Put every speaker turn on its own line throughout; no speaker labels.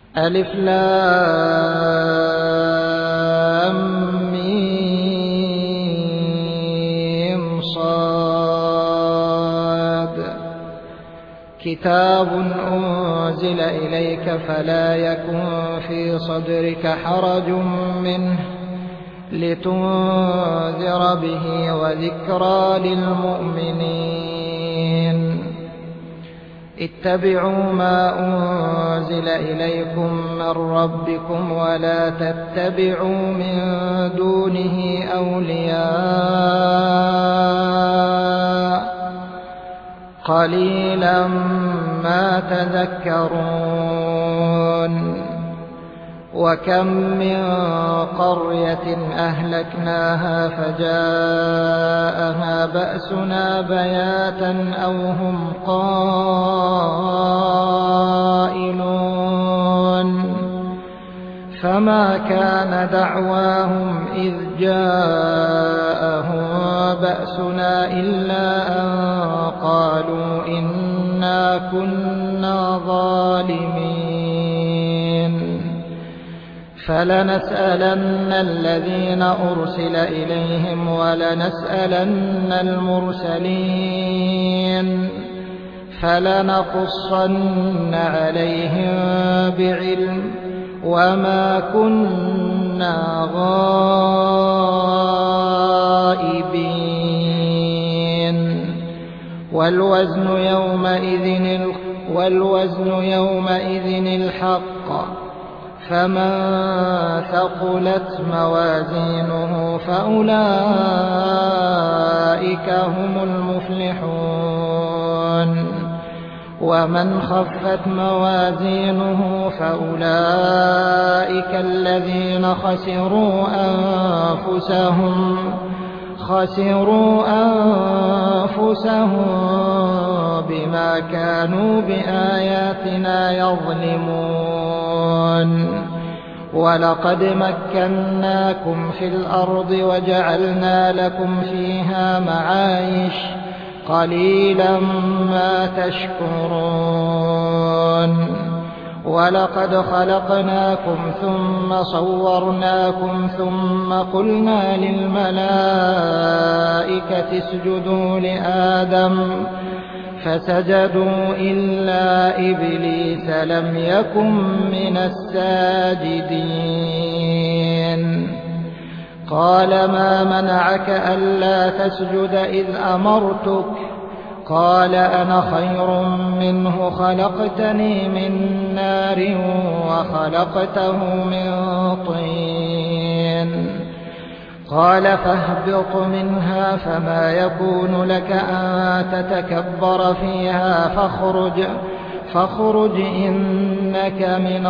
ألف لام ميم صاد كتاب أنزل إليك فلا يكن في صدرك حرج منه لتنذر به وذكرى للمؤمنين اتبعوا ما أنزل إليكم من ربكم ولا تتبعوا من دونه أولياء قليلا ما تذكرون وكم من قرية أهلكناها فجاءها بأسنا بياتا أو هم قائلون فما كان دعواهم إذ جاءهم بأسنا إلا أن قالوا إنا كنا ظالمين فلنسألن الذين أرسل إليهم ولنسألن المرسلين فلنقصن عليهم بعلم وما كنا غائبين والوزن يومئذ الحق فمن ثقلت موازينه فأولئك هم المفلحون ومن خفت موازينه فأولئك الذين خسروا أنفسهم بما كانوا بآياتنا يظلمون ولقد مكناكم في الأرض وجعلنا لكم فيها معايش قليلا ما تشكرون ولقد خلقناكم ثم صورناكم ثم قلنا للملائكة اسجدوا لآدم فسجدوا إلا إبليس لم يكن من الساجدين قال ما منعك ألا تسجد إذ أمرتك قال أنا خير منه خلقتني من نار وخلقته من طين قال فاهبط منها فما يكون لك أن تتكبر فيها فاخرج إنك من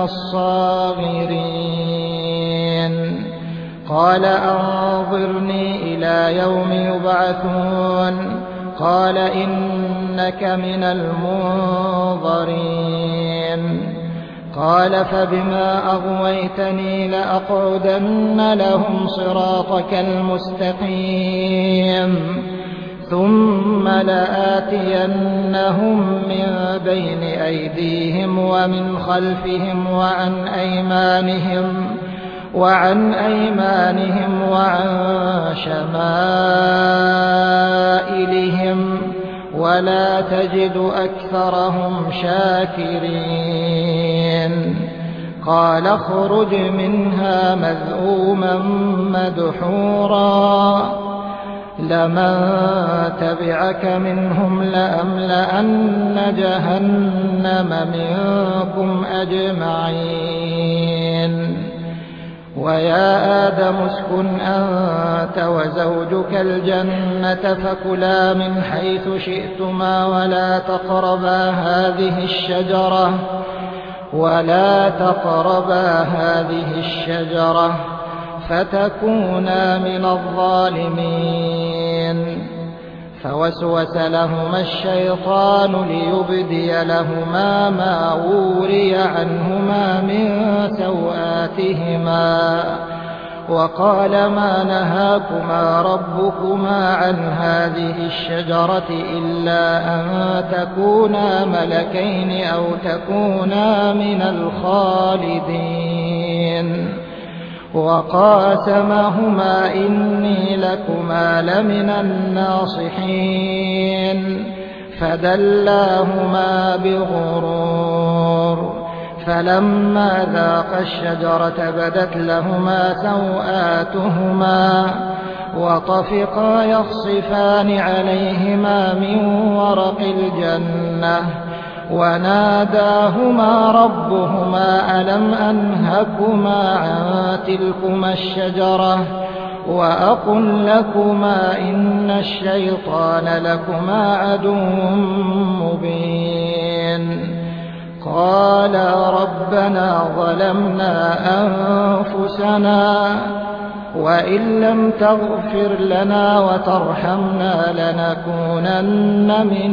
الصاغرين قال أنظرني إلى يوم يبعثون قال إنك من المنظرين قال فبما أغويتني لأقعدن لهم صراطك المستقيم ثم لآتينهم من بين أيديهم ومن خلفهم وعن أيمانهم وعن شمائلهم ولا تجد أكثرهم شاكرين قال اخرج منها مذءوما مدحورا لمن تبعك منهم لأملأن جهنم منكم أجمعين ويا آدم اسكن أنت وزوجك الجنة فكلا من حيث شئتما ولا تقربا هذه الشجرة فتكونا من الظالمين فوسوس لهما الشيطان ليبدي لهما ما وري عنهما من سوآتهما وقال ما نهاكما ربكما عن هذه الشجرة إلا أن تكونا ملكين أو تكونا من الخالدين وقاسمهما إني لكما لمن الناصحين فدلاهما بغرور فلما ذاقا الشجرة بدت لهما سوآتهما وطفقا يخصفان عليهما من ورق الجنة وناداهما ربهما ألم أنهكما عن تلكما الشجرة وأقل لكما إن الشيطان لكما عدو مبين قالا ربنا ظلمنا أنفسنا وإن لم تغفر لنا وترحمنا لنكونن من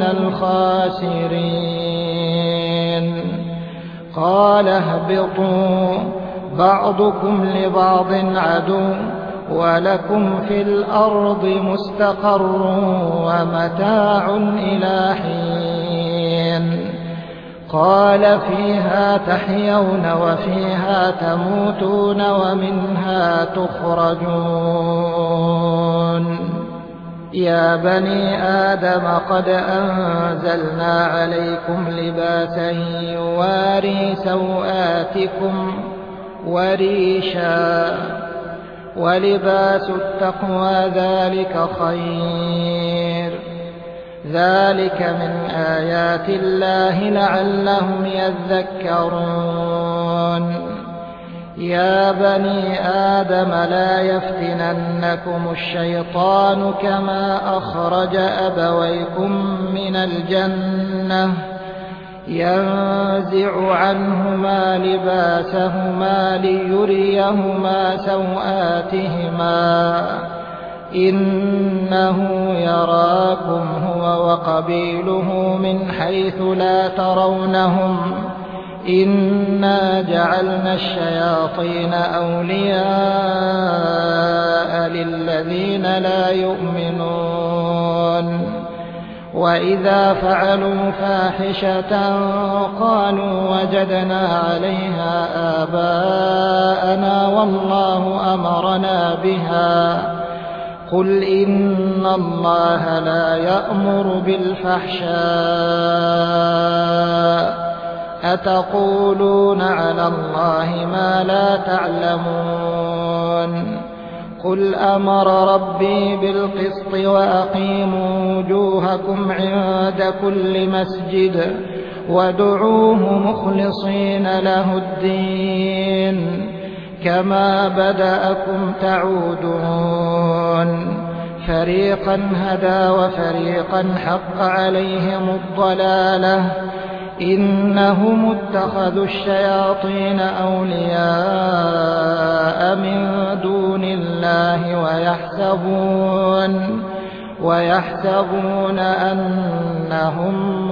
الخاسرين قال اهبطوا بعضكم لبعض عدو ولكم في الأرض مستقر ومتاع إلى حين قال فيها تحيون وفيها تموتون ومنها تخرجون يا بني آدم قد أنزلنا عليكم لباسا يواري سوآتكم وريشا ولباس التقوى ذلك خير ذلك من آيات الله لعلهم يذكرون يا بني آدم لا يفتننكم الشيطان كما أخرج أبويكم من الجنة ينزع عنهما لباسهما ليريهما سوآتهما إنه يراكم هو وقبيله من حيث لا ترونهم إنا جعلنا الشياطين أولياء للذين لا يؤمنون وإذا فعلوا فاحشة قالوا وجدنا عليها آباءنا والله أمرنا بها قل إن الله لا يأمر بالفحشاء أتقولون على الله ما لا تعلمون قل أمر ربي بالقسط وأقيموا وجوهكم عند كل مسجد وادعوه مخلصين له الدين كما بدأكم تعودون فريقا هدى وفريقا حق عليهم الضلالة إنهم اتخذوا الشياطين أولياء من دون الله ويحسبون أنهم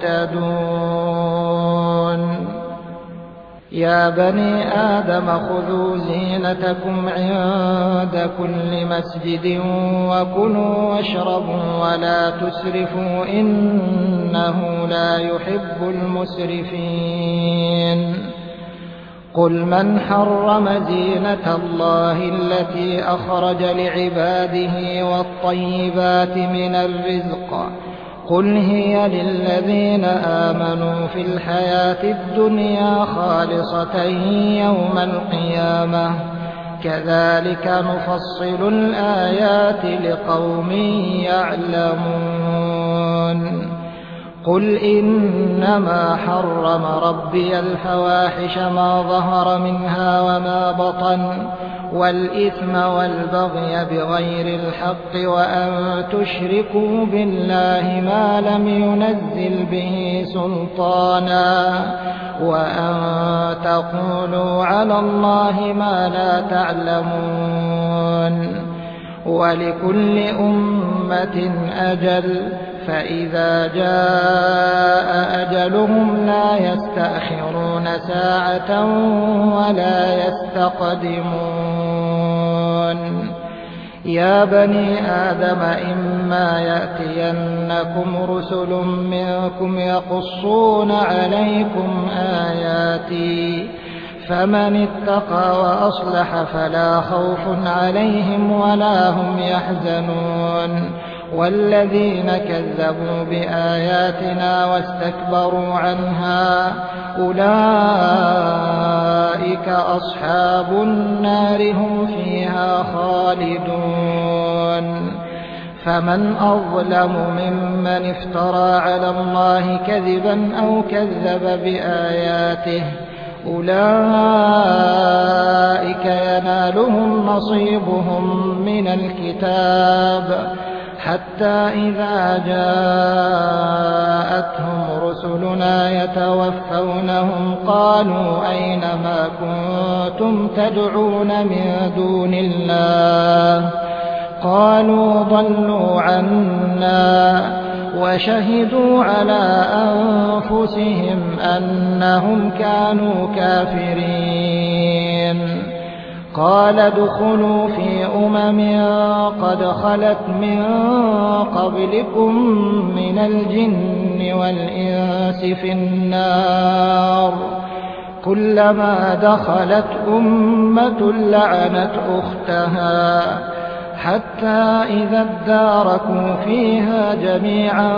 مهتدون يا بني آدم خذوا زينتكم عند كل مسجد وكلوا واشربوا ولا تسرفوا إنه لا يحب المسرفين قل من حرم زينة الله التي أخرج لعباده والطيبات من الرزق قل هي للذين آمنوا في الحياة الدنيا خالصة يوم القيامة كذلك نفصل الآيات لقوم يعلمون قل إنما حرم ربي الفواحش ما ظهر منها وما بطن والإثم والبغي بغير الحق وأن تشركوا بالله ما لم ينزل به سلطانا وأن تقولوا على الله ما لا تعلمون ولكل أمة أجل فإذا جاء أجلهم لا يستأخرون ساعة ولا يستقدمون يا بني آدم إما يأتينكم رسل منكم يقصون عليكم آياتي فمن اتقى وأصلح فلا خوف عليهم ولا هم يحزنون والذين كذبوا بآياتنا واستكبروا عنها أولئك أصحاب النار هم فيها خالدون فمن أظلم ممن افترى على الله كذبا أو كذب بآياته أولئك ينالهم نصيبهم من الكتاب حتى إذا جاءتهم رسلنا يتوفونهم قالوا أين ما كنتم تدعون من دون الله قالوا ضلوا عنا وشهدوا على أنفسهم أنهم كانوا كافرين قال ادخلوا في قد خلت من قبلكم من الجن والإنس في النار كلما دخلت أمة لعنت أختها حتى إذا اداركوا فيها جميعا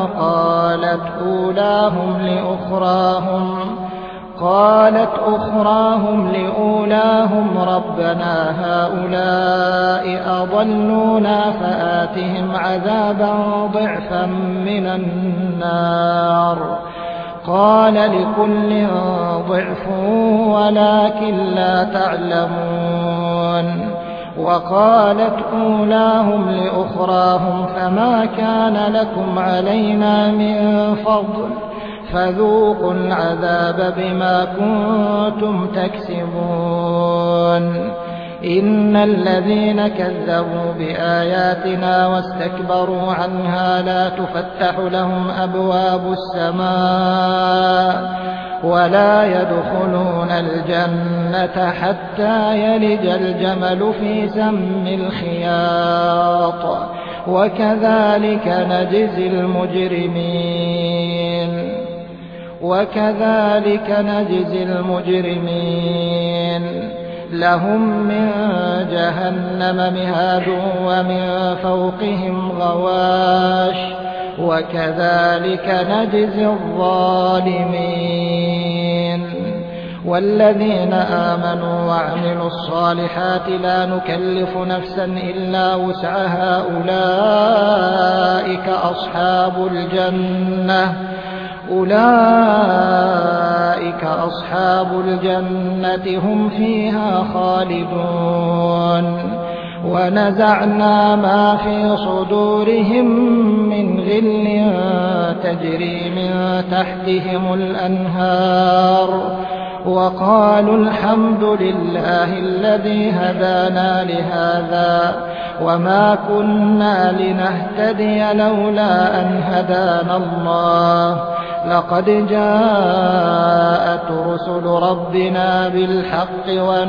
قالت أخراهم لأولاهم ربنا هؤلاء أضلونا فآتهم عذابا ضعفا من النار قال لكل ضعف ولكن لا تعلمون وقالت أولاهم لأخراهم فما كان لكم علينا من فضل فذوقوا العذاب بما كنتم تكسبون إن الذين كذبوا بآياتنا واستكبروا عنها لا تفتح لهم أبواب السماء ولا يدخلون الجنة حتى يلج الجمل في سم الخياط وكذلك نجزي المجرمين لهم من جهنم مهاد ومن فوقهم غواش وكذلك نجزي الظالمين والذين آمنوا وعملوا الصالحات لا نكلف نفسا إلا وسعها أولئك أصحاب الجنة هم فيها خالدون ونزعنا ما في صدورهم من غل تجري من تحتهم الأنهار وقالوا الحمد لله الذي هدانا لهذا وما كنا لنهتدي لولا أن هدانا الله لقد جاءت رسل ربنا بالحق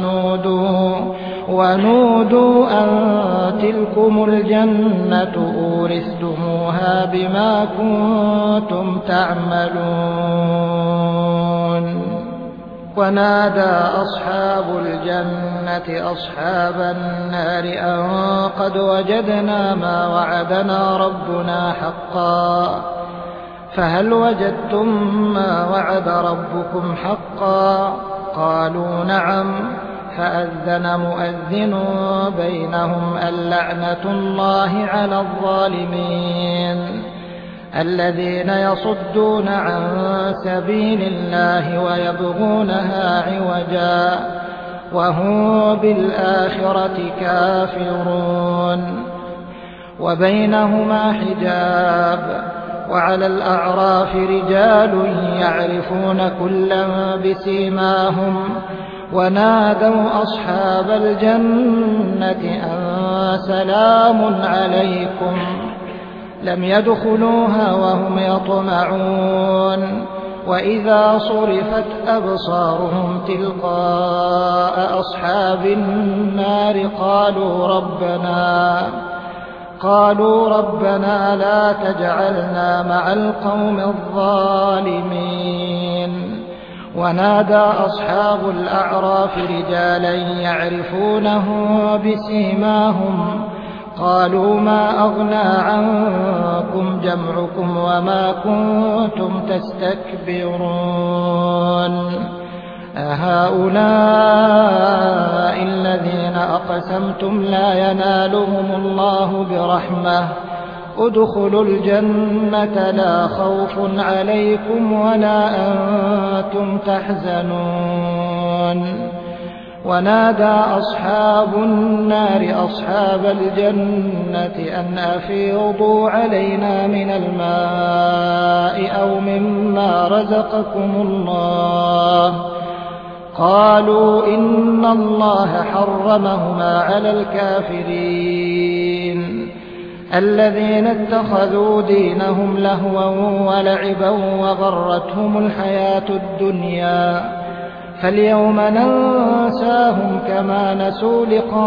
ونودوا أن تلكم الجنة أورثتموها بما كنتم تعملون ونادى أصحاب الجنة أصحاب النار أن قد وجدنا ما وعدنا ربنا حقا فهل وجدتم ما وعد ربكم حقا قالوا نعم فأذن مؤذن بينهم اللعنة الله على الظالمين الذين يصدون عن سبيل الله ويبغونها عوجا وهم بالآخرة كافرون وبينهما حجاب وعلى الأعراف رجال يعرفون كلا بسيماهم ونادوا أصحاب الجنة أن سلام عليكم لم يدخلوها وهم يطمعون وإذا صرفت أبصارهم تلقاء أصحاب النار قالوا ربنا لا تجعلنا مع القوم الظالمين. ونادى أصحاب الأعراف رجالا يعرفونه بسيماهم قالوا ما أغنى عنكم جمعكم وما كنتم تستكبرون أهؤلاء الذين أقسمتم لا ينالهم الله برحمة ادخلوا الجنة لا خوف عليكم ولا أنتم تحزنون. ونادى أصحاب النار أصحاب الجنة أن أفيضوا علينا من الماء أو مما رزقكم الله قالوا إن الله حرمهما على الكافرين الذين اتخذوا دينهم لهوا ولعبا وغرتهم الحياة الدنيا فاليوم ننساهم كما نسوا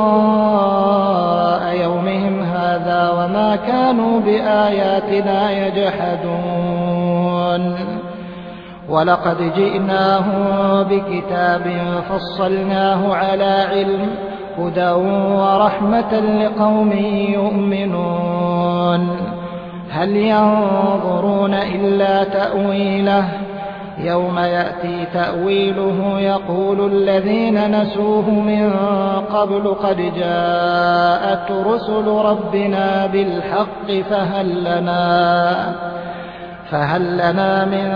لقاء يومهم هذا وما كانوا بآياتنا يجحدون. ولقد جئناهم بكتاب فصلناه على علم هدى ورحمة لقوم يؤمنون. هل ينظرون إلا تأويله يوم يأتي تأويله يقول الذين نسوه من قبل قد جاءت رسل ربنا بالحق فهل لنا من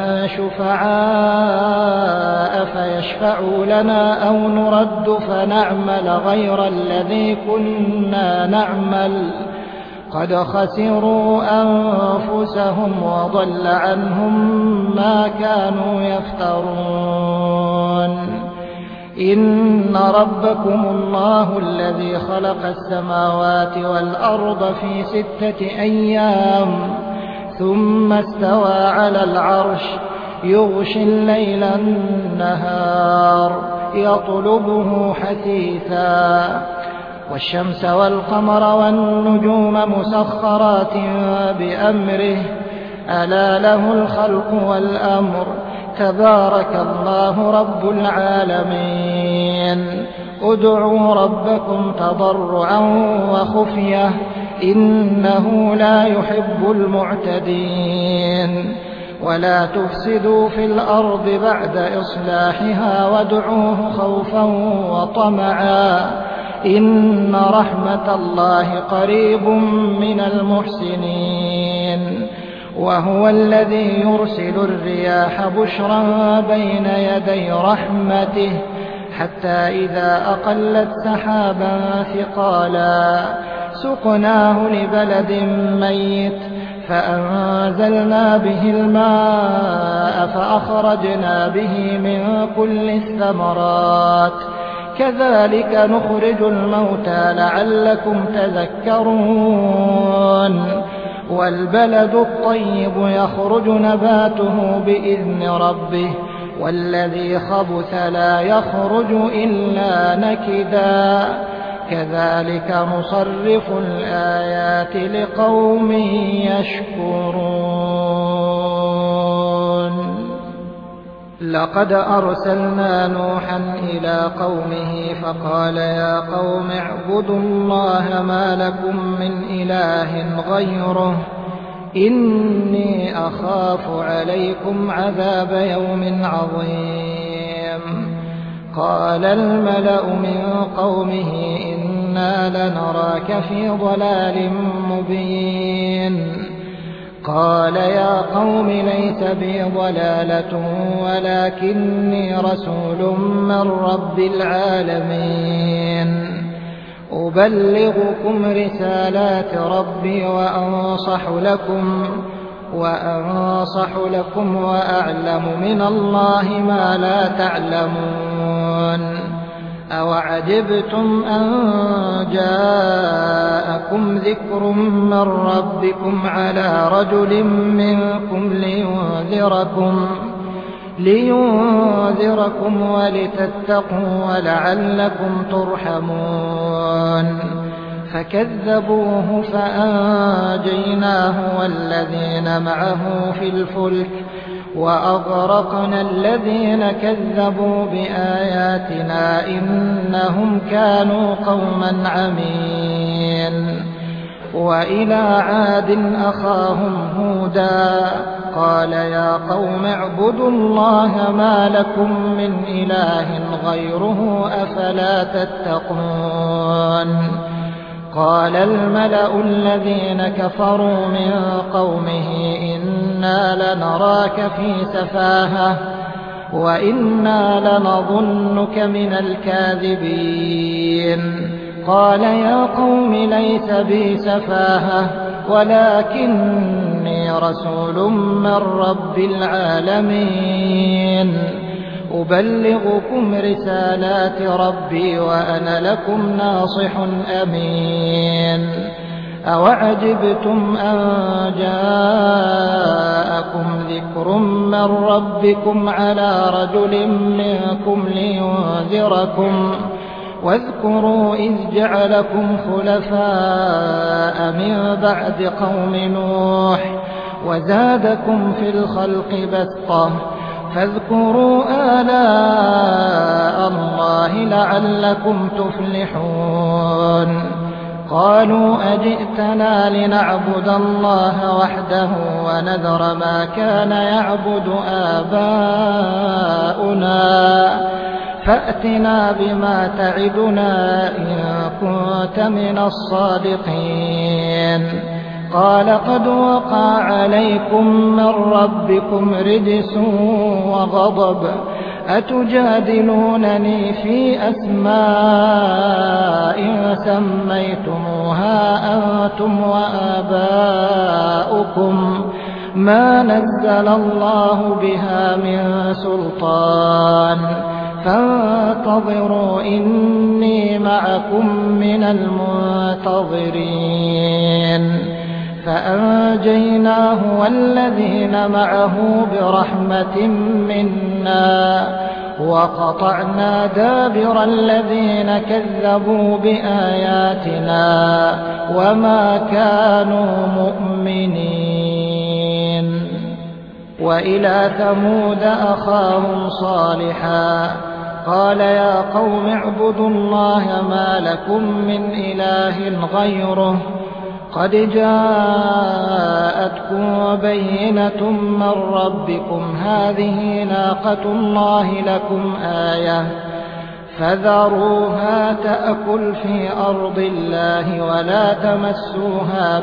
شفعاء فيشفعوا لنا أو نرد فنعمل غير الذي كنا نعمل قد خسروا أنفسهم وضل عنهم ما كانوا يفترون. إن ربكم الله الذي خلق السماوات والأرض في 6 أيام ثم استوى على العرش يغشي الليل النهار يطلبه حثيثا والشمس والقمر والنجوم مسخرات بأمره ألا له الخلق والأمر تبارك الله رب العالمين. ادعوا ربكم تضرعا وخفية إنه لا يحب المعتدين. ولا تفسدوا في الأرض بعد إصلاحها وادعوه خوفا وطمعا إن رحمة الله قريب من المحسنين. وهو الذي يرسل الرياح بشرا بين يدي رحمته حتى إذا أقلت سحابا ثقالا سقناه لبلد ميت فأنزلنا به الماء فأخرجنا به من كل الثمرات كذلك نخرج الموتى لعلكم تذكرون. والبلد الطيب يخرج نباته بإذن ربه والذي خبث لا يخرج إلا نكدا كذلك نصرف الآيات لقوم يشكرون. لقد أرسلنا نوحا إلى قومه فقال يا قوم اعبدوا الله ما لكم من إله غيره إني أخاف عليكم عذاب يوم عظيم. قال الملأ من قومه إنا لنراك في ضلال مبين. قال يا قوم ليس بي ضلالة ولكني رسول من رب العالمين أبلغكم رسالات ربي وأنصح لكم وأعلم من الله ما لا تعلمون. أوعجبتم أن جاءكم ذكر من ربكم على رجل منكم لينذركم لينذركم ولتتقوا ولعلكم ترحمون. فكذبوه فأنجيناه والذين معه في الفلك وأغرقنا الذين كذبوا بآياتنا إنهم كانوا قوما عمين. وإلى عاد أخاهم هودا قال يا قوم اعبدوا الله ما لكم من إله غيره أفلا تتقون. قال الملأ الذين كفروا من قومه إنا لنراك في سفاهة وإنا لنظنك من الكاذبين. قال يا قوم ليس بي سفاهة ولكني رسول من رب العالمين أبلغكم رسالات ربي وأنا لكم ناصح أمين. أوعجبتم أن جاءكم ذكر من ربكم على رجل منكم لينذركم واذكروا إذ جعلكم خلفاء من بعد قوم نوح وزادكم في الخلق بسطة فاذكروا آلاء الله لعلكم تفلحون. قالوا أجئتنا لنعبد الله وحده ونذر ما كان يعبد آباؤنا فأتنا بما تعدنا إن كنت من الصادقين. قال قد وقع عليكم من ربكم رجس وغضب أتجادلونني في أسماء سميتموها أنتم وآباؤكم ما نزل الله بها من سلطان فانتظروا إني معكم من المنتظرين. فأنجيناه والذين معه برحمة منا وقطعنا دابر الذين كذبوا بآياتنا وما كانوا مؤمنين. وإلى ثمود أخاهم صالحا قال يا قوم اعبدوا الله ما لكم من إله غيره قد جاءتكم بينة من ربكم هذه ناقة الله لكم آية فذروها تأكل في أرض الله ولا تمسوها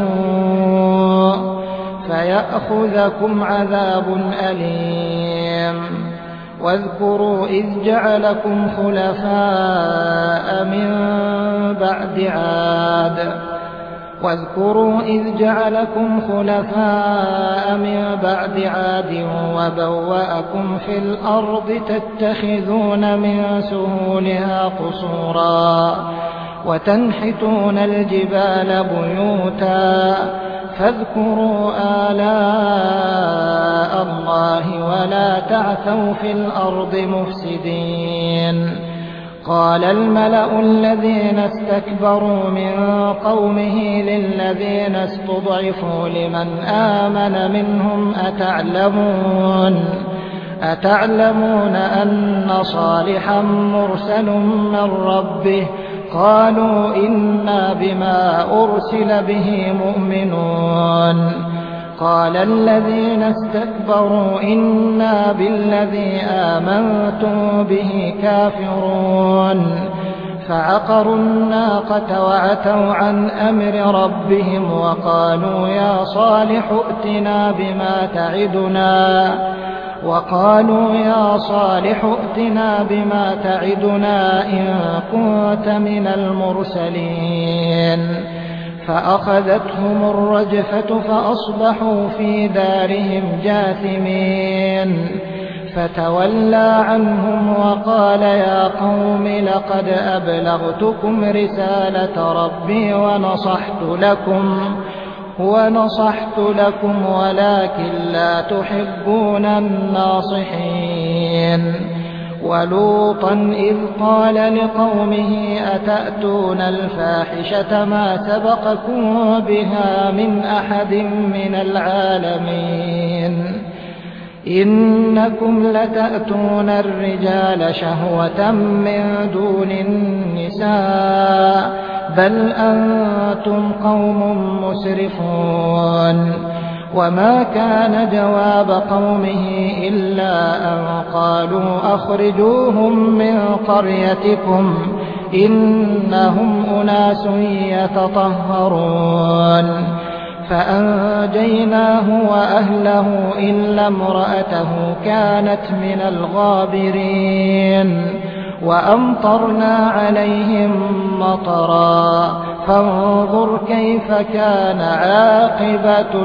بسوء فيأخذكم عذاب أليم. واذكروا إذ جعلكم خلفاء من بعد عاد وبوأكم في الأرض تتخذون من سهولها قصورا وتنحتون الجبال بيوتا فاذكروا آلاء الله ولا تعثوا في الأرض مفسدين. قال الملأ الذين استكبروا من قومه للذين استضعفوا لمن آمن منهم أتعلمون أن صالحا مرسل من ربه قالوا إنا بما أرسل به مؤمنون. قال الذين استكبروا إنا بالذي آمنتم به كافرون. فعقروا الناقة وعتوا عن أمر ربهم وقالوا يا صالح ائتنا بما تعدنا إن كنت من المرسلين. فأخذتهم الرجفة فأصبحوا في دارهم جاثمين. فتولى عنهم وقال يا قوم لقد أبلغتكم رسالة ربي ونصحت لكم ولكن لا تحبون الناصحين. ولوطا إذ قال لقومه أتأتون الفاحشة ما سبقكم بها من أحد من العالمين إنكم لتأتون الرجال شهوة من دون النساء بل أنتم قوم مسرفون. وما كان جواب قومه إلا أن قالوا أخرجوهم من قريتكم إنهم أناس يتطهرون. فأنجيناه وأهله إلا امرأته كانت من الغابرين. وأمطرنا عليهم مطرا فانظر كيف كان عاقبة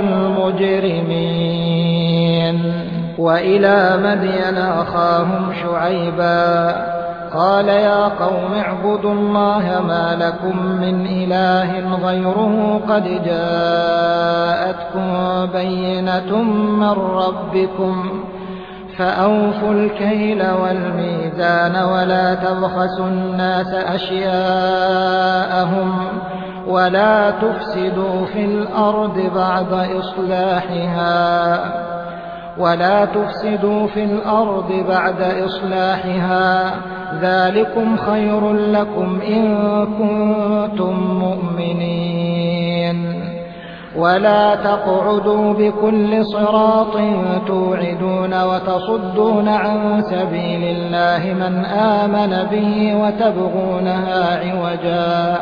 المجرمين. وإلى مدين أخاهم شعيبا قال يا قوم اعبدوا الله ما لكم من إله غيره قد جاءتكم بينة من ربكم فأوفوا الكيل والميزان ولا تبخسوا الناس أشياءهم ولا تفسدوا في الأرض بعد إصلاحها ذلكم خير لكم إن كنتم مؤمنين. ولا تقعدوا بكل صراط توعدون وتصدون عن سبيل الله من آمن به وتبغونها عوجا.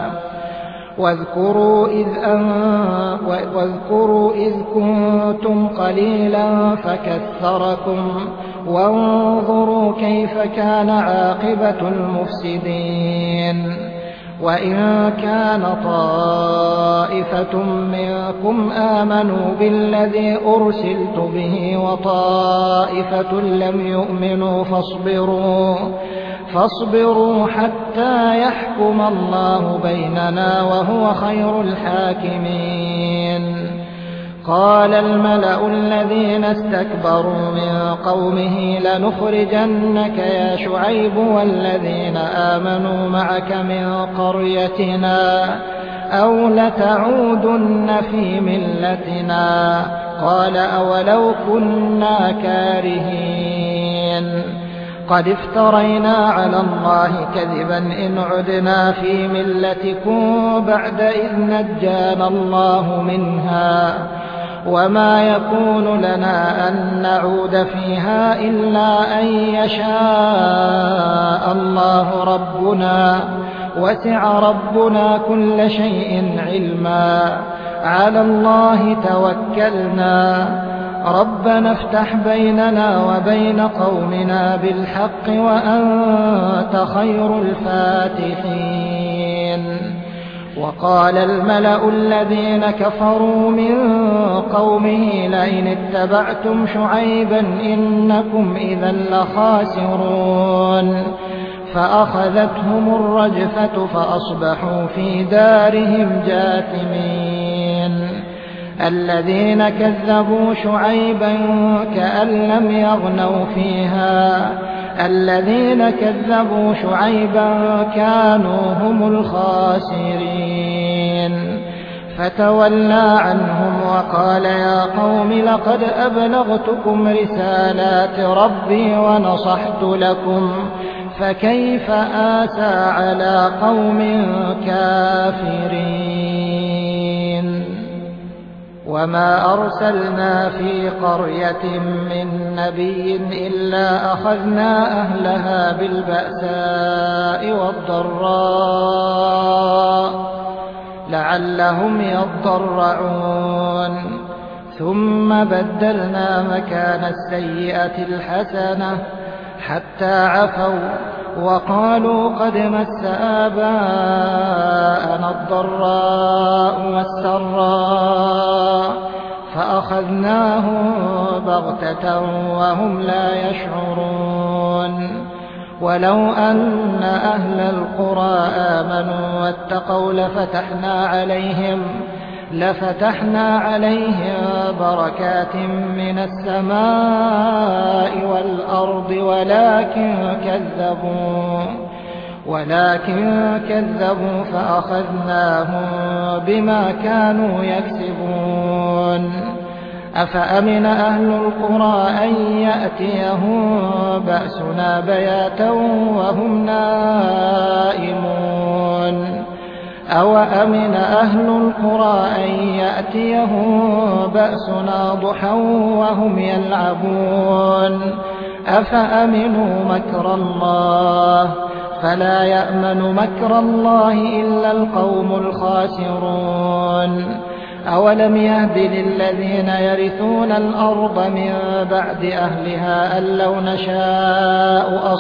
واذكروا إذ كنتم قليلا فكثركم وانظروا كيف كان عاقبة المفسدين. وإن كان طائفة منكم آمنوا بالذي أرسلت به وطائفة لم يؤمنوا فاصبروا حتى يحكم الله بيننا وهو خير الحاكمين. قال الملأ الذين استكبروا من قومه لنخرجنك يا شعيب والذين آمنوا معك من قريتنا أو لتعودن في ملتنا. قال أولو كنا كارهين قد افترينا على الله كذبا إن عدنا في ملتكم بعد إذ نجانا الله منها وما يكون لنا أن نعود فيها إلا أن يشاء الله ربنا وسع ربنا كل شيء علما على الله توكلنا ربنا افتح بيننا وبين قومنا بالحق وأنت خير الفاتحين. وقال الملأ الذين كفروا من قومه لئن اتبعتم شعيبا إنكم إذا لخاسرون. فأخذتهم الرجفة فأصبحوا في دارهم جاثمين. الذين كذبوا شعيبا كأن لم يغنوا فيها الذين كذبوا شعيبا كانوا هم الخاسرين. فتولى عنهم وقال يا قوم لقد أبلغتكم رسالات ربي ونصحت لكم فكيف آسى على قوم كافرين. وما أرسلنا في قرية من نبي إلا أخذنا أهلها بالبأساء والضراء لعلهم يضرعون. ثم بدلنا مكان السيئة الحسنة حتى عفوا وقالوا قد مس آباءنا الضراء والسراء فأخذناهم بغتة وهم لا يشعرون. ولو أن أهل القرى آمنوا واتقوا لفتحنا عليهم بركات من السماء والأرض ولكن كذبوا فأخذناهم بما كانوا يكسبون. أفأمن أهل القرى أن يأتيهم بأسنا بياتا وهم نائمون أوأمن أهل القرى أن يأتيهم بأسنا ضحى وهم يلعبون أفأمنوا مكر الله فلا يأمن مكر الله إلا القوم الخاسرون. أولم يهد للذين يرثون الأرض من بعد أهلها أن لو نشاء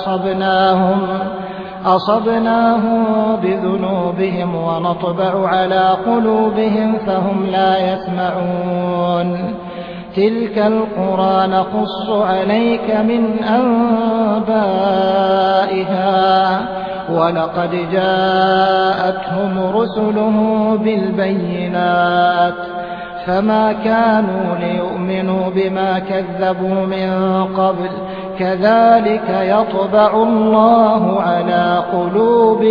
أصبناهم بذنوبهم ونطبع على قلوبهم فهم لا يسمعون. تلك القرى نقص عليك من أنبائها ولقد جاءتهم رسلهم بالبينات فما كانوا ليؤمنوا بما كذبوا من قبل كذلك يطبع الله على قلوب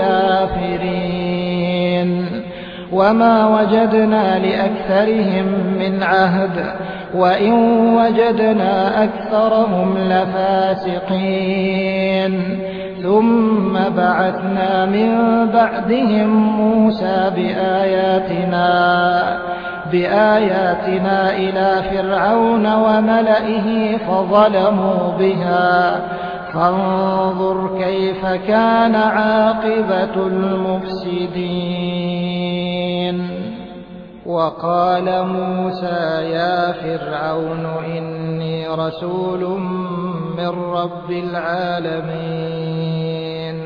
الكافرين. وما وجدنا لأكثرهم من عهد وإن وجدنا أكثرهم لفاسقين. ثم بعثنا من بعدهم موسى بآياتنا إلى فرعون وملئه فظلموا بها فانظر كيف كان عاقبة المفسدين. وقال موسى يا فرعون إني رسول من رب العالمين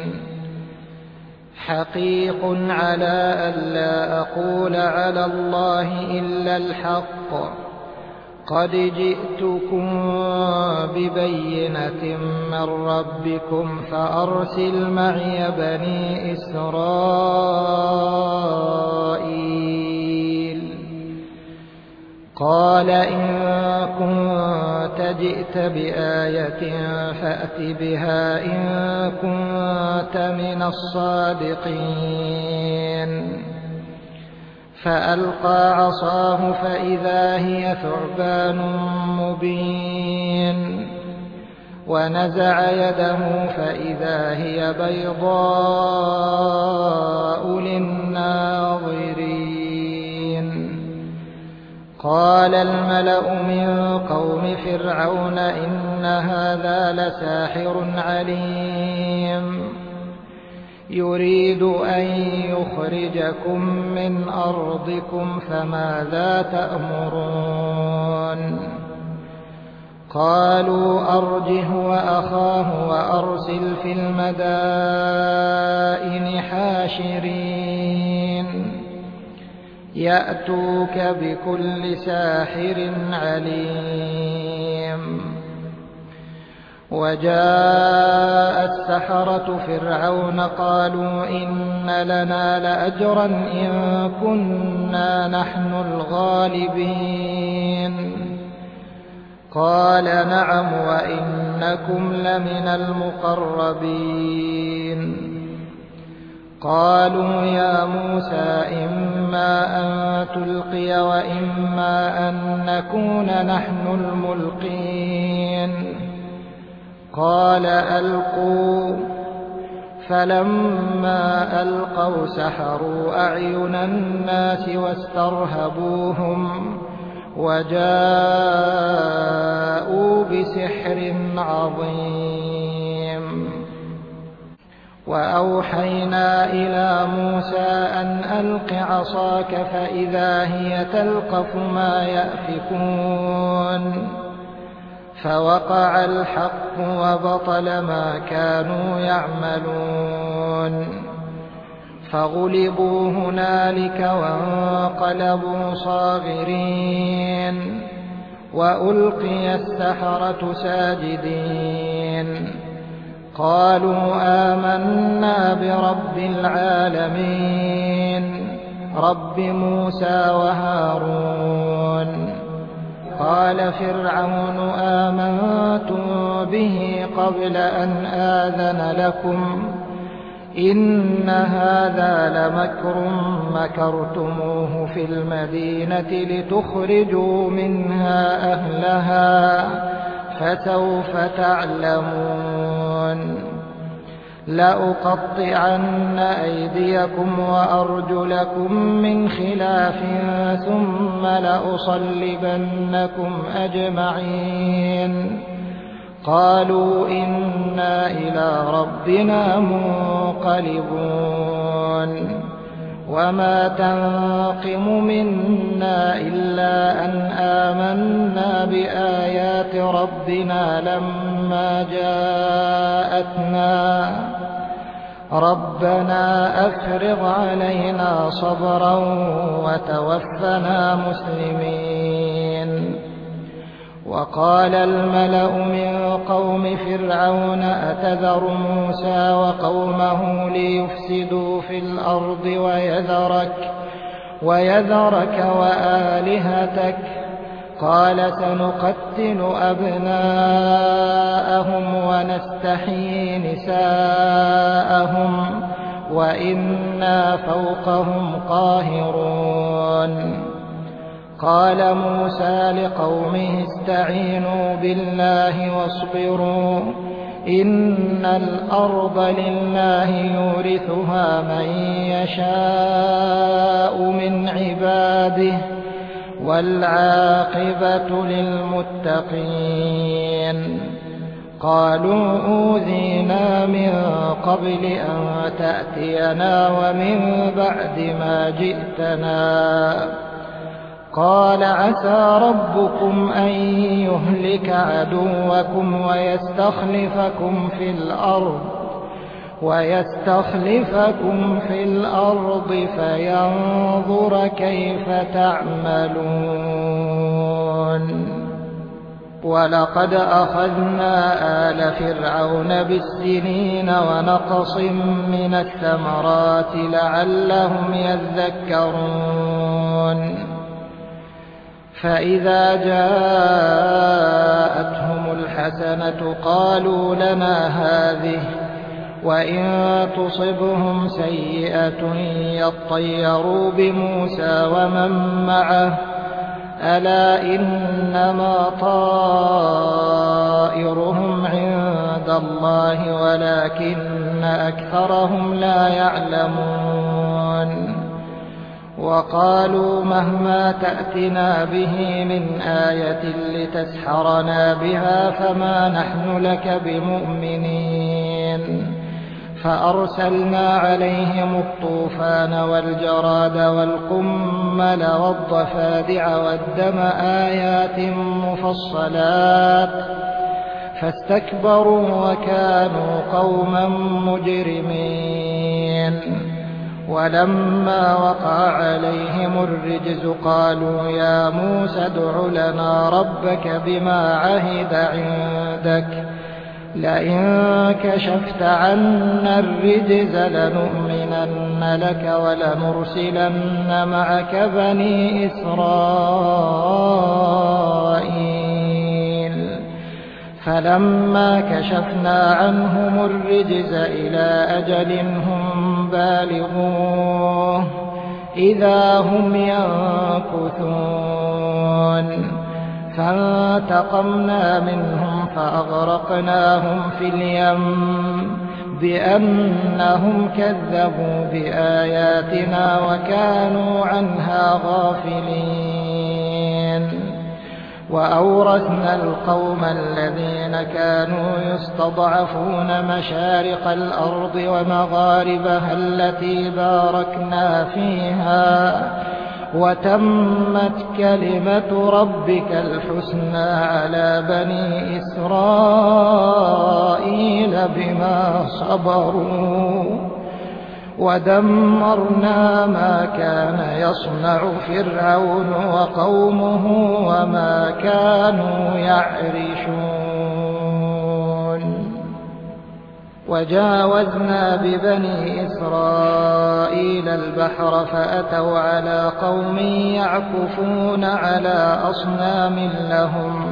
حقيق على ألا أقول على الله إلا الحق قد جئتكم ببينة من ربكم فأرسل معي بني إسرائيل. قال إن كنت جئت بآية فأت بها إن كنت من الصادقين. فألقى عصاه فإذا هي ثعبان مبين ونزع يده فإذا هي بيضاء للناظرين. قال الملأ من قوم فرعون إن هذا لساحر عليم يريد أن يخرجكم من أرضكم فماذا تأمرون. قالوا أرجه وأخاه وأرسل في المدائن حاشرين يأتوك بكل ساحر عليم. وجاء السحرة فرعون قالوا إن لنا لأجرا إن كنا نحن الغالبين. قال نعم وإنكم لمن المقربين. قالوا يا موسى إما أن تلقي وإما أن نكون نحن الملقين. قال ألقوا. فلما ألقوا سحروا أعين الناس واسترهبوهم وجاءوا بسحر عظيم. وأوحينا إلى موسى أن ألق عصاك فإذا هي تلقف ما يأفكون. فوقع الحق وبطل ما كانوا يعملون. فغلبوا هنالك وانقلبوا صاغرين وألقي السحرة ساجدين. قالوا آمنا برب العالمين رب موسى وهارون. قال فرعون آمنتم به قبل أن آذن لكم إن هذا لمكر مكرتموه في المدينة لتخرجوا منها أهلها فسوف تعلمون. لأقطعن أيديكم وأرجلكم من خلاف ثم لأصلبنكم أجمعين. قالوا إنا إلى ربنا منقلبون. وما تنقم منا إلا أن آمنا بآيات ربنا لما جاءتنا. ربنا أفرغ علينا صبرا وتوفنا مسلمين. وقال الملأ من قوم فرعون أتذر موسى وقومه ليفسدوا في الأرض ويذرك وآلهتك؟ قال سنقتل أبناءهم ونستحيي نساءهم وإنا فوقهم قاهرون. قال موسى لقومه استعينوا بالله واصبروا إن الأرض لله يورثها من يشاء من عباده والعاقبة للمتقين. قالوا أوذينا من قبل أن تأتينا ومن بعد ما جئتنا. قال عسى ربكم أن يهلك عدوكم ويستخلفكم في الأرض فينظر كيف تعملون. ولقد أخذنا آل فرعون بالسنين ونقص من الثمرات لعلهم يذكرون. فإذا جاءتهم الحسنة قالوا لنا هذه وإن تصبهم سيئة يطيروا بموسى ومن معه ألا إنما طائرهم عند الله ولكن أكثرهم لا يعلمون. وقالوا مهما تأتنا به من آية لتسحرنا بها فما نحن لك بمؤمنين. فأرسلنا عليهم الطوفان والجراد والقمل والضفادع والدم آيات مفصلات فاستكبروا وكانوا قوما مجرمين. ولما وقع عليهم الرجز قالوا يا موسى ادع لنا ربك بما عهد عندك لئن كشفت عنا الرجز لنؤمنن لك ولنرسلن معك بني إسرائيل. فلما كشفنا عنهم الرجز إلى أجل هم بالغوه إذا هم ينكثون. فانتقمنا منهم فأغرقناهم في اليم بأنهم كذبوا بآياتنا وكانوا عنها غافلين. وأورثنا القوم الذين كانوا يستضعفون مشارق الأرض ومغاربها التي باركنا فيها وتمت كلمة ربك الحسنى على بني إسرائيل بما صبروا ودمرنا ما كان يصنع فرعون وقومه وما كانوا يعرشون. وجاوزنا ببني إسرائيل البحر فأتوا على قوم يعكفون على أصنام لهم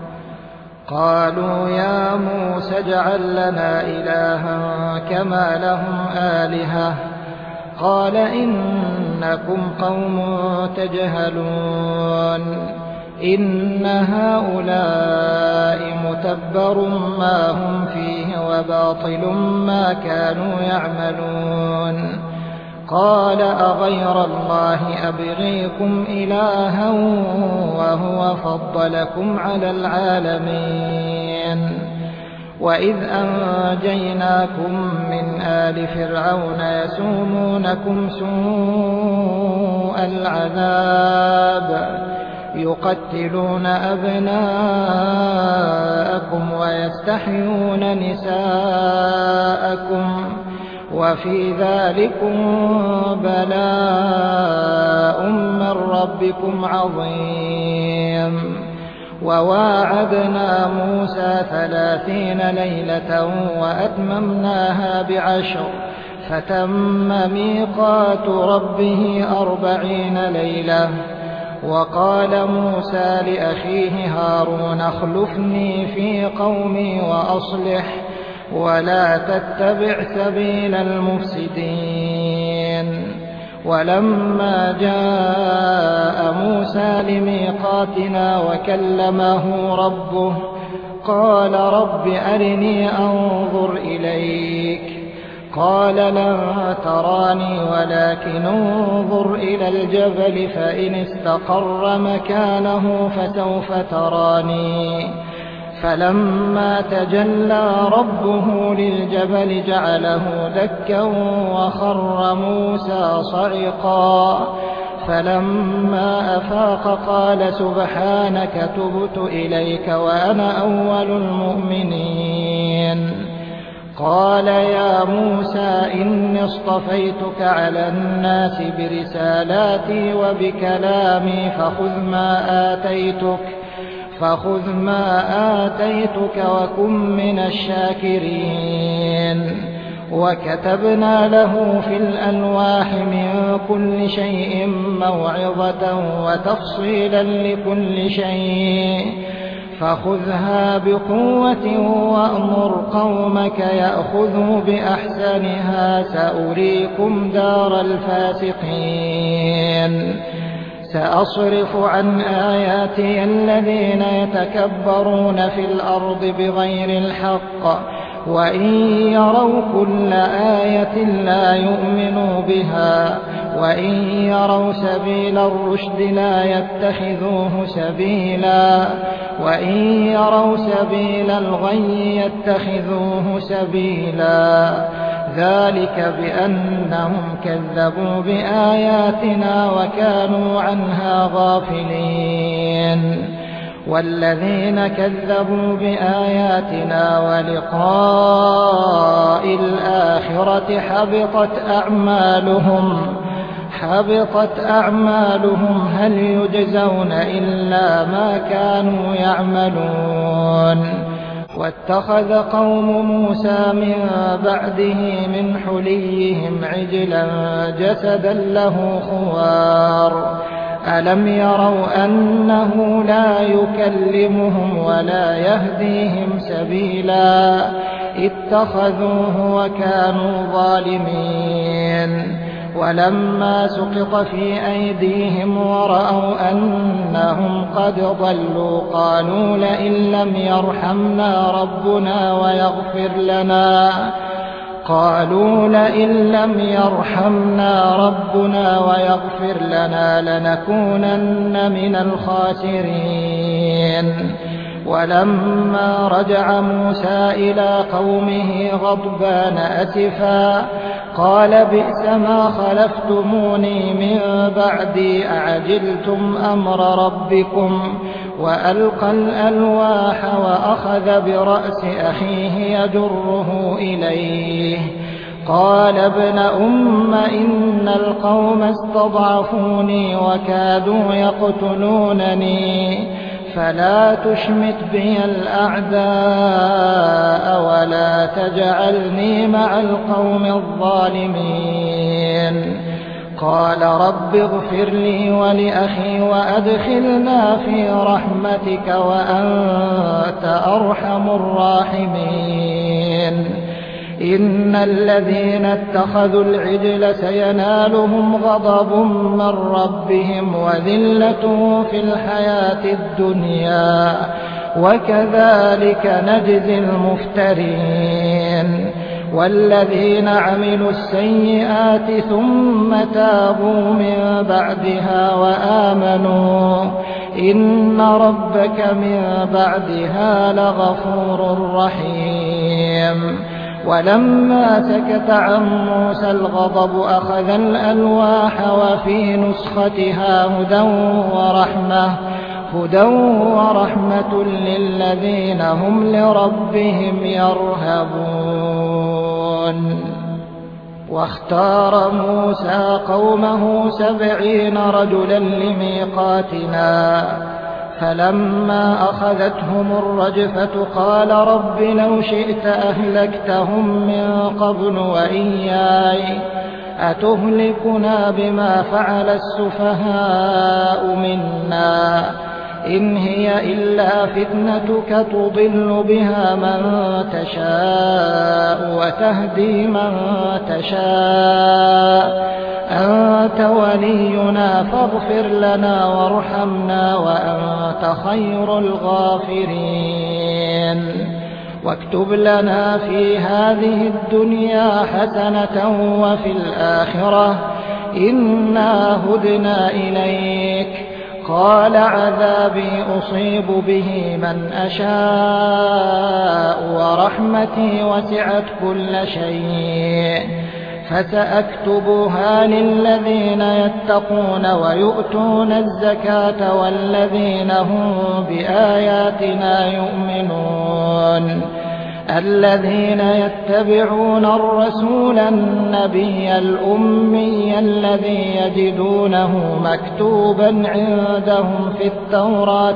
قالوا يا موسى اجعل لنا إلها كما لهم آلهة قال إنكم قوم تجهلون إن هؤلاء متبر ما هم فيه وباطل ما كانوا يعملون قال أغير الله أبغيكم إلها وهو فضلكم على العالمين وإذ أنجيناكم من آل فرعون يسومونكم سوء العذاب يقتلون أبناءكم ويستحيون نساءكم وفي ذلكم بلاء من ربكم عظيم وواعدنا موسى 30 ليلة وأتممناها ب10 فتم ميقات ربه 40 ليلة وقال موسى لأخيه هارون اخلفني في قومي وأصلح ولا تتبع سبيل المفسدين ولما جاء موسى لميقاتنا وكلمه ربه قال رب أرني أنظر إليك قال لن تراني ولكن انظر إلى الجبل فإن استقر مكانه فسوف تراني فلما تجلى ربه للجبل جعله دكا وخر موسى صعقا فلما أفاق قال سبحانك تبت إليك وأنا أول المؤمنين قال يا موسى إني اصطفيتك على الناس برسالاتي وبكلامي فخذ ما آتيتك وكن من الشاكرين وكتبنا له في الألواح من كل شيء موعظة وتفصيلا لكل شيء فخذها بقوة وأمر قومك يأخذوا بأحسنها سأريكم دار الفاسقين سأصرف عن آياتي الذين يتكبرون في الأرض بغير الحق وإن يروا كل آية لا يؤمنوا بها وإن يروا سبيل الرشد لا يتخذوه سبيلا وإن يروا سبيل الغي يتخذوه سبيلا ذلك بأنهم كذبوا بآياتنا وكانوا عنها غافلين والذين كذبوا بآياتنا ولقاء الآخرة حبطت أعمالهم هل يجزون إلا ما كانوا يعملون واتخذ قوم موسى من بعده من حليهم عجلا جسدا له خوار ألم يروا أنه لا يكلمهم ولا يهديهم سبيلا اتخذوه وكانوا ظالمين ولما سقط في أيديهم ورأوا أنهم قد ضلوا قالوا لئن لم يرحمنا ربنا ويغفر لنا لنكونن من الخاسرين ولما رجع موسى إلى قومه غضبان أسفا قال بئس ما خلفتموني من بعدي أعجلتم أمر ربكم وألقى الألواح وأخذ برأس أخيه يجره إليه قال ابن أم إن القوم استضعفوني وكادوا يقتلونني فلا تشمت بي الأعداء ولا تجعلني مع القوم الظالمين. قال رب اغفر لي ولأخي وأدخلنا في رحمتك وأنت أرحم الراحمين. إن الذين اتخذوا العجل سينالهم غضب من ربهم وذلة في الحياة الدنيا وكذلك نجزي المفترين. والذين عملوا السيئات ثم تابوا من بعدها وآمنوا إن ربك من بعدها لغفور رحيم. ولما سكت عن موسى الغضب أخذ الألواح وفي نسختها هدى ورحمة للذين هم لربهم يرهبون. واختار موسى قومه 70 رجلا لميقاتنا فلما أخذتهم الرجفة قال رب لو شئت أهلكتهم من قبل وإياي أتهلكنا بما فعل السفهاء منا إن هي إلا فتنتك تضل بها من تشاء وتهدي من تشاء أنت ولينا فاغفر لنا وارحمنا وأنت خير الغافرين. واكتب لنا في هذه الدنيا حسنة وفي الآخرة إنا هدنا إليك. قال عذابي أصيب به من أشاء ورحمتي وسعت كل شيء فسأكتبها للذين يتقون ويؤتون الزكاة والذين هم بآياتنا يؤمنون. الذين يتبعون الرسول النبي الأمي الذي يجدونه مكتوبا عندهم في التوراة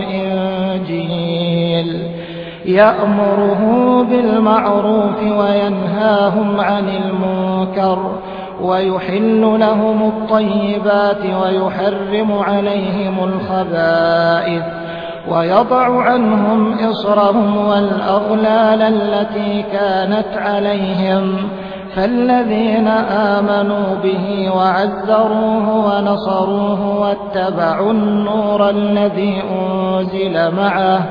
والإنجيل يأمره بالمعروف وينهاهم عن المنكر ويحل لهم الطيبات ويحرم عليهم الخبائث ويضع عنهم إصرهم والأغلال التي كانت عليهم. فالذين آمنوا به وعزروه ونصروه واتبعوا النور الذي أنزل معه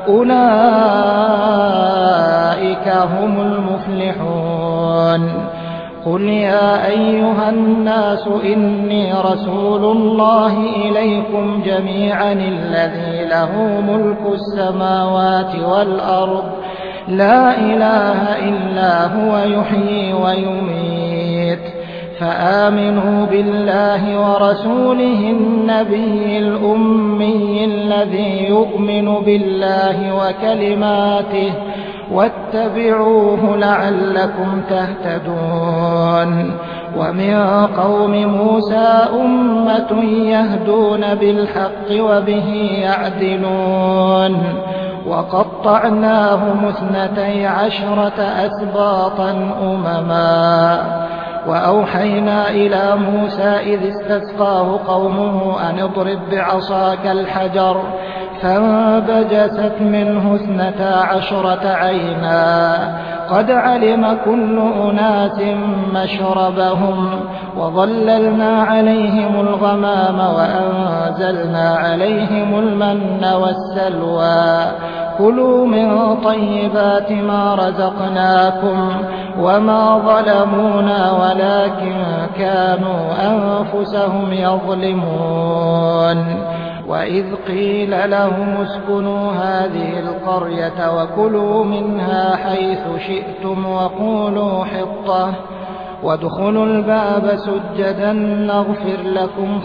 أولئك هم المفلحون. قل يا أيها الناس إني رسول الله إليكم جميعا الذي له ملك السماوات والأرض لا إله إلا هو يحيي ويميت. فآمنوا بالله ورسوله النبي الأمي الذي يؤمن بالله وكلماته واتبعوه لعلكم تهتدون. ومن قوم موسى أمة يهدون بالحق وبه يعدلون. وقطعناهم 12 أسباطا أمما. وأوحينا إلى موسى إذ استسقاه قومه أن اضرب بعصاك الحجر فانبجست منه 12 عينا قد علم كل أناس مشربهم وظللنا عليهم الغمام وأنزلنا عليهم المن والسلوى كلوا من طيبات ما رزقناكم وما ظلمونا ولكن كانوا أنفسهم يظلمون. وإذ قيل لهم اسكنوا هذه القرية وكلوا منها حيث شئتم وقولوا حطة وادخلوا الباب سجدا نغفر لكم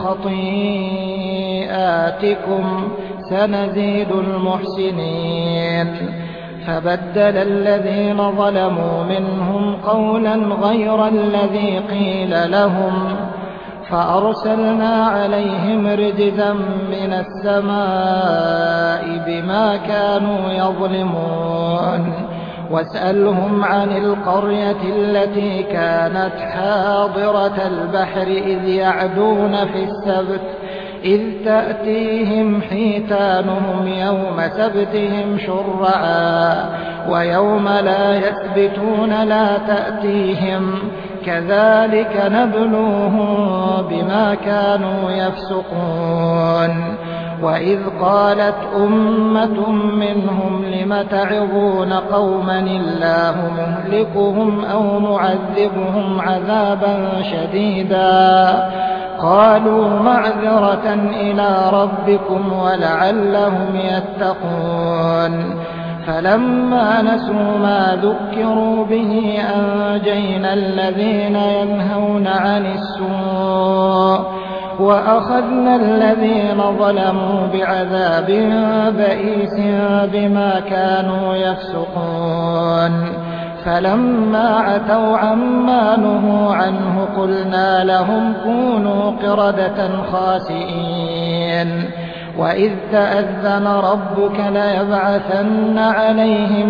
خطيئاتكم سنزيد المحسنين. فبدل الذين ظلموا منهم قولا غير الذي قيل لهم فأرسلنا عليهم رجزا من السماء بما كانوا يظلمون واسألهم عن القرية التي كانت حاضرة البحر إذ يعدون في السبت إذ تأتيهم حيتانهم يوم سبتهم شرعا ويوم لا يسبتون لا تأتيهم كذلك نبلوهم بما كانوا يفسقون وإذ قالت أمة منهم لم تعظون قوما الله مهلكهم أو معذبهم عذابا شديدا قالوا معذرة إلى ربكم ولعلهم يتقون فلما نسوا ما ذكروا به أنجينا الذين ينهون عن السوء وأخذنا الذين ظلموا بعذاب بئيس بما كانوا يفسقون فلما عتوا عما نهوا عنه قلنا لهم كونوا قردة خاسئين وإذ تأذن ربك ليبعثن عليهم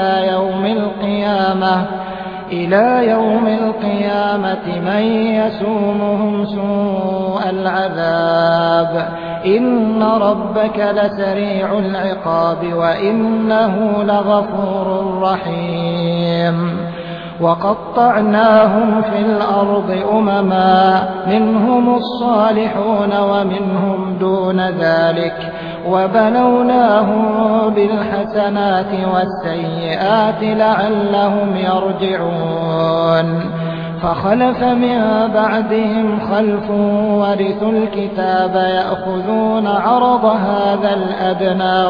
إلى يوم القيامة من يسومهم سوء العذاب إن ربك لسريع العقاب وإنه لغفور رحيم وقطعناهم في الأرض أمما منهم الصالحون ومنهم دون ذلك وبلوناهم بالحسنات والسيئات لعلهم يرجعون فخلف من بعدهم خلف ورثوا الكتاب يأخذون عرض هذا الأدنى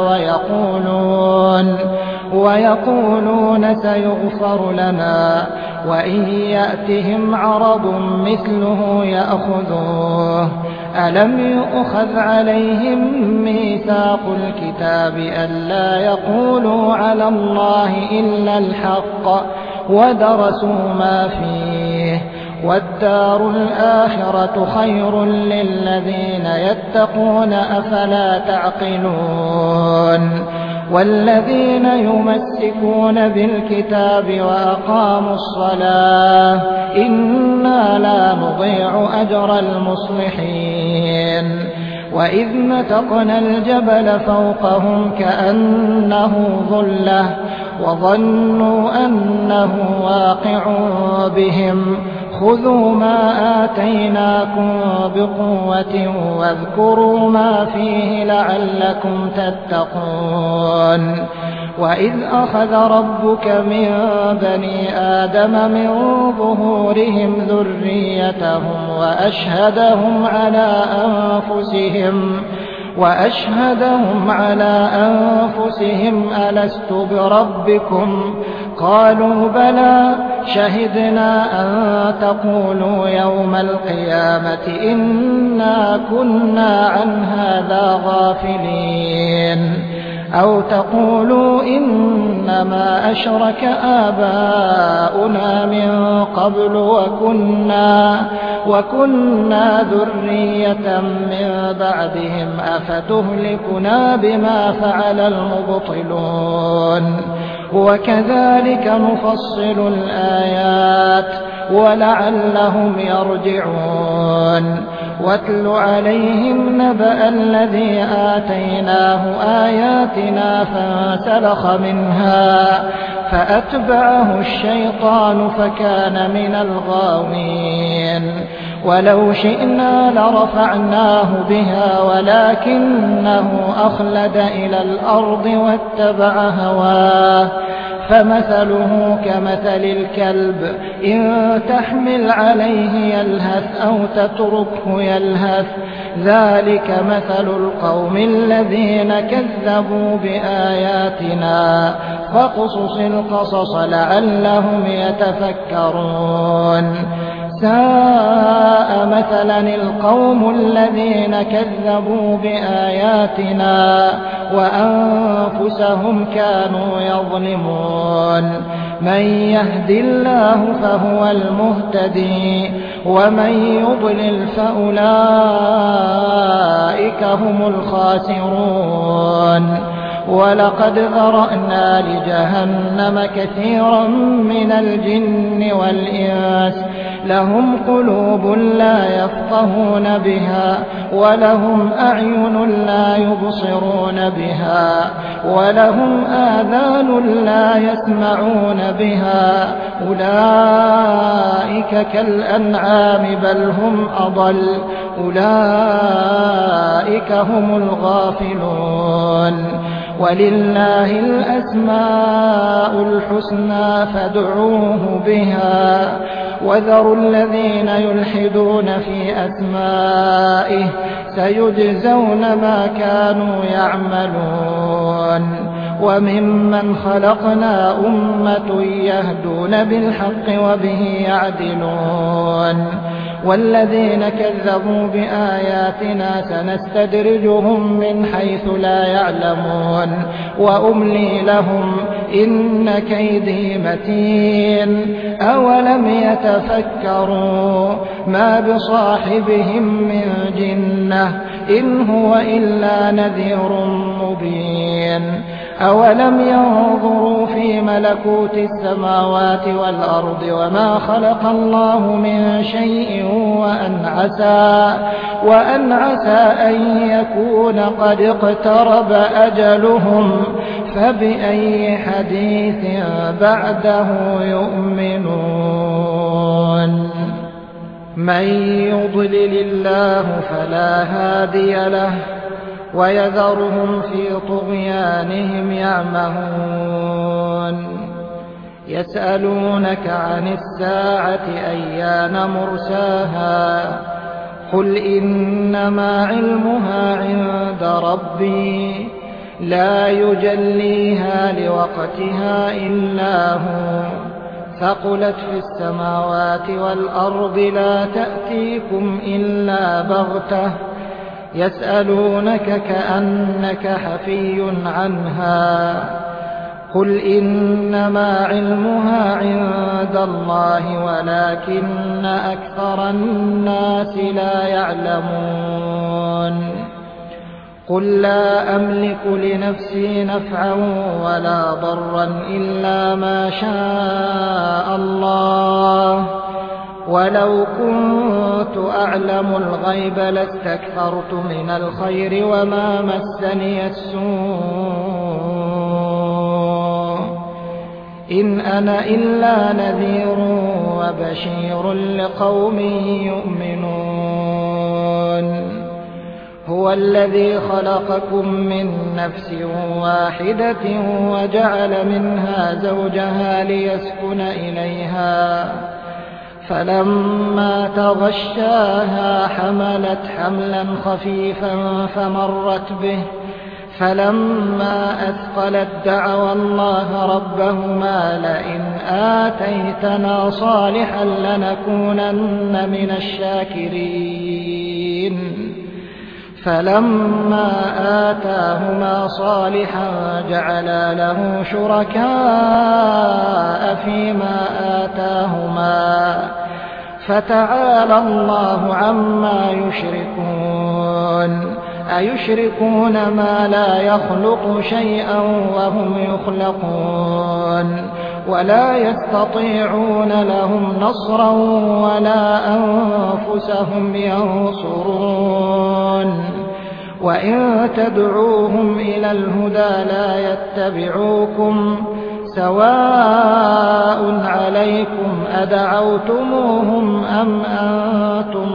ويقولون سيغفر لنا وإن يأتهم عرض مثله يأخذوه ألم يؤخذ عليهم ميثاق الكتاب ألا يقولوا على الله إلا الحق ودرسوا ما فيه والدار الآخرة خير للذين يتقون أفلا تعقلون والذين يمسكون بالكتاب وأقاموا الصلاة إنا لا نضيع أجر المصلحين وإذ نتقنا الجبل فوقهم كأنه ظلة وظنوا أنه واقع بهم خذوا ما آتيناكم بقوة واذكروا ما فيه لعلكم تتقون وإذ أخذ ربك من بني آدم من ظهورهم ذريتهم وأشهدهم على أنفسهم ألست بربكم قالوا بلى شهدنا أن تقولوا يوم القيامة إنا كنا عن هذا غافلين أو تقولوا إنما أشرك آباؤنا من قبل وكنا ذرية من بعدهم أفتهلكنا بما فعل المبطلون وكذلك نفصل الآيات ولعلهم يرجعون واتل عليهم نبأ الذي آتيناه آياتنا فانسلخ منها فأتبعه الشيطان فكان من الغاوين ولو شئنا لرفعناه بها ولكنه أخلد إلى الأرض واتبع هواه فمثله كمثل الكلب إن تحمل عليه يلهث أو تتركه يلهث ذلك مثل القوم الذين كذبوا بآياتنا فاقصص القصص لعلهم يتفكرون ساء مثلا القوم الذين كذبوا بآياتنا وأنفسهم كانوا يظلمون من يهد الله فهو المهتدي ومن يضلل فأولئك هم الخاسرون ولقد ذرأنا لجهنم كثيرا من الجن والإنس لهم قلوب لا يفقهون بها ولهم أعين لا يبصرون بها ولهم آذان لا يسمعون بها أولئك كالأنعام بل هم أضل أولئك هم الغافلون ولله الأسماء الحسنى فادعوه بها وذروا الذين يلحدون في أسمائه سيجزون ما كانوا يعملون وممن خلقنا أمة يهدون بالحق وبه يعدلون والذين كذبوا بآياتنا سنستدرجهم من حيث لا يعلمون وأملي لهم إن كيدي متين أولم يتفكروا ما بصاحبهم من جنة إن هو إلا نذير مبين أولم ينظروا في ملكوت السماوات والأرض وما خلق الله من شيء وأن عسى أن يكون قد اقترب أجلهم فبأي حديث بعده يؤمنون من يضلل الله فلا هادي له ويذرهم في طغيانهم يعمهون يسألونك عن الساعة أيان مرساها قل إنما علمها عند ربي لا يجليها لوقتها إلا هو ثقلت في السماوات والأرض لا تأتيكم إلا بغتة يسألونك كأنك حفي عنها قل إنما علمها عند الله ولكن أكثر الناس لا يعلمون قل لا أملك لنفسي نفعا ولا ضرا إلا ما شاء الله ولو كنت أعلم الغيب لاستكثرت من الخير وما مسني السوء إن أنا إلا نذير وبشير لقوم يؤمنون هو الذي خلقكم من نفس واحدة وجعل منها زوجها ليسكن إليها فلما تغشاها حملت حملا خفيفا فمرت به فلما أثقلت دعوا الله ربهما لئن آتيتنا صالحا لنكونن من الشاكرين فلما آتاهما صالحا جعلا له شركاء فيما آتاهما فتعالى الله عما يشركون أيشركون ما لا يخلق شيئا وهم يخلقون ولا يستطيعون لهم نصرا ولا أنفسهم ينصرون وإن تدعوهم إلى الهدى لا يتبعوكم سواء عليكم أدعوتموهم أم أنتم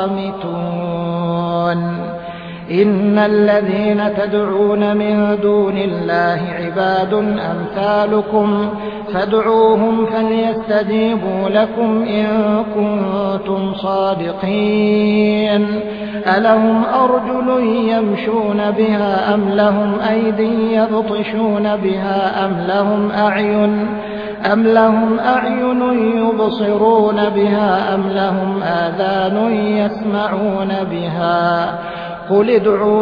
صامتون إن الذين تدعون من دون الله عباد أمثالكم فادعوهم فليستجيبوا لكم إن كنتم صادقين ألهم أرجل يمشون بها أم لهم أيدي يبطشون بها أم لهم أعين يبصرون بها أم لهم آذان يسمعون بها قل ادعوا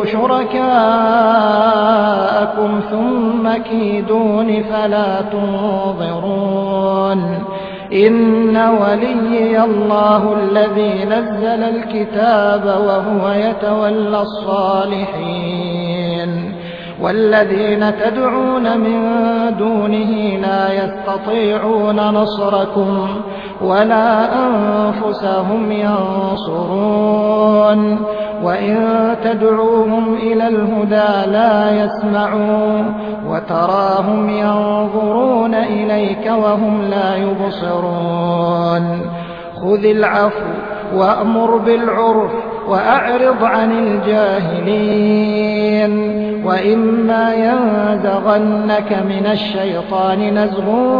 شركاءكم ثم كيدون فلا تنظرون إن وليي الله الذي نزل الكتاب وهو يتولى الصالحين والذين تدعون من دونه لا يستطيعون نصركم ولا أنفسهم ينصرون وإن تدعوهم إلى الهدى لا يسمعون وتراهم ينظرون إليك وهم لا يبصرون خذ العفو وأمر بالعرف وأعرض عن الجاهلين وإما ينزغنك من الشيطان نزغ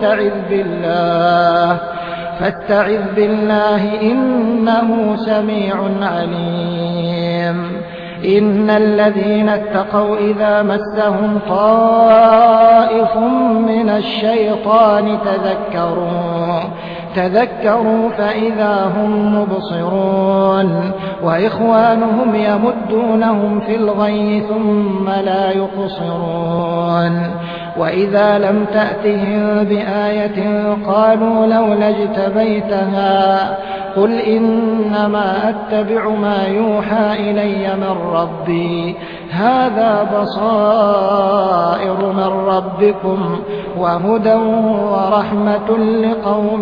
فاستعذ بالله إنه سميع عليم إن الذين اتقوا إذا مسهم طائف من الشيطان تذكروا فإذا هم مبصرون وإخوانهم يمدونهم في الغي ثم لا يقصرون وإذا لم تأتهم بآية قالوا لولا اجتبيتها قل إنما أتبع ما يوحى إلي من ربي هذا بصائر من ربكم وهدى ورحمة لقوم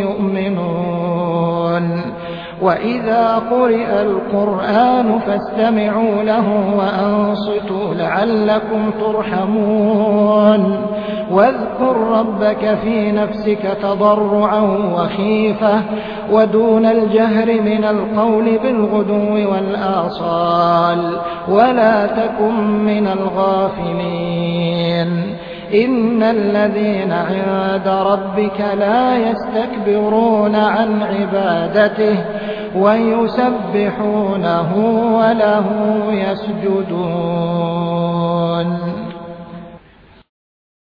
يؤمنون وإذا قرئ القرآن فاستمعوا له وأنصتوا لعلكم ترحمون واذكر ربك في نفسك تضرعا وخيفة ودون الجهر من القول بالغدو والآصال ولا تكن من الغافلين إن الذين عند ربك لا يستكبرون عن عبادته ويسبحونه وله يسجدون